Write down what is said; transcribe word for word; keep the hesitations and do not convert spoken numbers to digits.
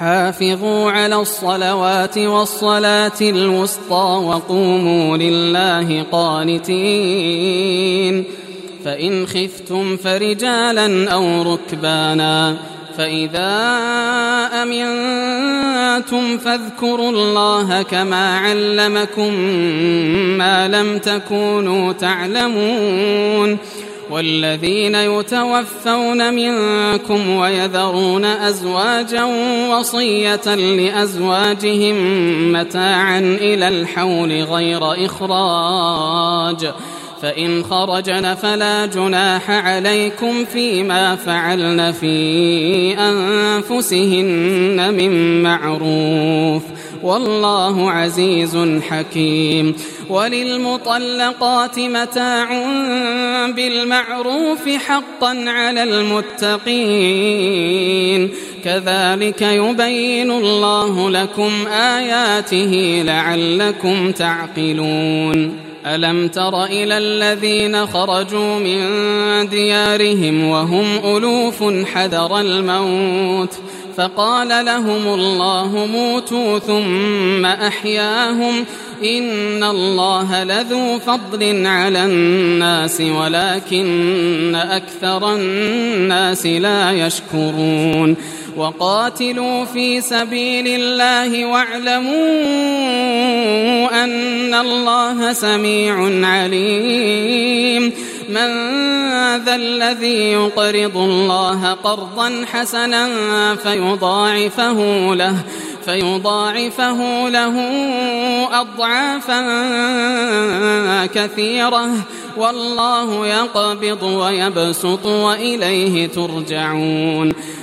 حافظوا على الصلوات والصلاة الوسطى وقوموا لله قانتين. فإن خفتم فرجالا أو ركبانا فإذا أمنتم فاذكروا الله كما علمكم ما لم تكونوا تعلمون. والذين يتوفون منكم ويذرون أزواجا وصية لأزواجهم متاعا إلى الحول غير إخراج فإن خرجن فلا جناح عليكم فيما فعلن في أنفسهن من معروف والله عزيز حكيم. وللمطلقات متاع بالمعروف حقا على المتقين كذلك يبين الله لكم آياته لعلكم تعقلون. ألم تر إلى الذين خرجوا من ديارهم وهم ألوف حذر الموت فقال لهم الله موتوا ثم أحياهم إن الله لذو فضل على الناس ولكن أكثر الناس لا يشكرون. وقاتلوا في سبيل الله واعلموا أن الله سميع عليم. من ذا الذي يقرض الله قرضا حسنا فيضاعفه له فيضاعفه له أضعافا كثيرة والله يقبض ويبسط وإليه ترجعون.